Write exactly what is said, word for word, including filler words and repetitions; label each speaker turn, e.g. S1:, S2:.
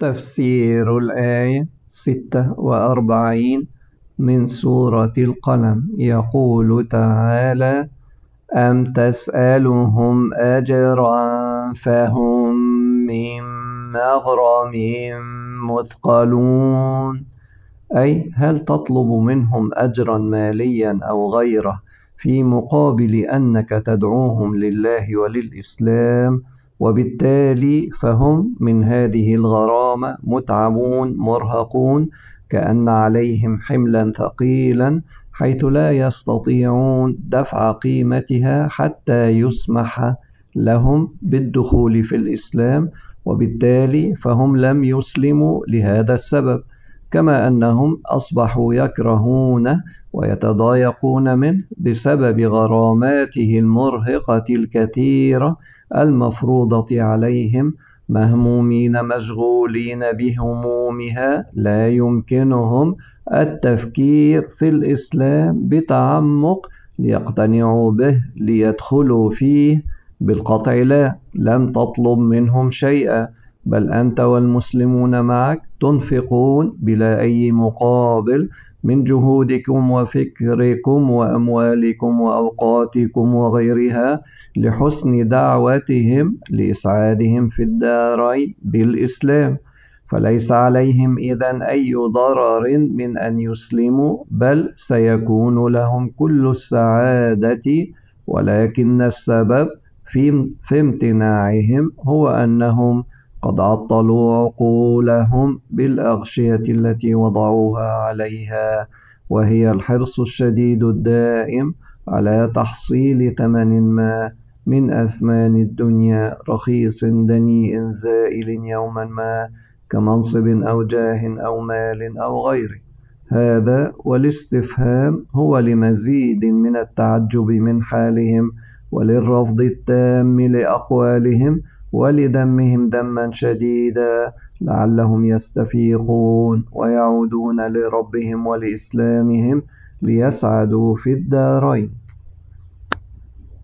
S1: تفسير الآية ستة وأربعين من سورة القلم. يقول تعالى: أم تسألهم أجرا فهم من مغرم مثقلون، أي هل تطلب منهم أجرا ماليا أو غيره في مقابل أنك تدعوهم لله وللإسلام، وبالتالي فهم من هذه الغرامة متعبون مرهقون، كأن عليهم حملا ثقيلا حيث لا يستطيعون دفع قيمتها حتى يسمح لهم بالدخول في الإسلام، وبالتالي فهم لم يسلموا لهذا السبب، كما أنهم أصبحوا يكرهونه ويتضايقون منه بسبب غراماته المرهقة الكثيرة المفروضة عليهم، مهمومين مشغولين بهمومها، لا يمكنهم التفكير في الإسلام بتعمق ليقتنعوا به ليدخلوا فيه. بالقطع لا، لم تطلب منهم شيئا، بل أنت والمسلمون معك تنفقون بلا أي مقابل من جهودكم وفكركم وأموالكم وأوقاتكم وغيرها لحسن دعوتهم لإسعادهم في الدارين بالإسلام، فليس عليهم إذن أي ضرر من أن يسلموا، بل سيكون لهم كل السعادة، ولكن السبب في, في امتناعهم هو أنهم قد عطلوا عقولهم بالأغشية التي وضعوها عليها، وهي الحرص الشديد الدائم على تحصيل ثمن ما من أثمان الدنيا، رخيص دنيء زائل يوما ما، كمنصب أو جاه أو مال أو غيره. هذا والاستفهام هو لمزيد من التعجب من حالهم، وللرفض التام لأقوالهم، ولذمهم ذما شديدا، لعلهم يستفيقون ويعودون لربهم ولإسلامهم ليسعدوا في الدارين.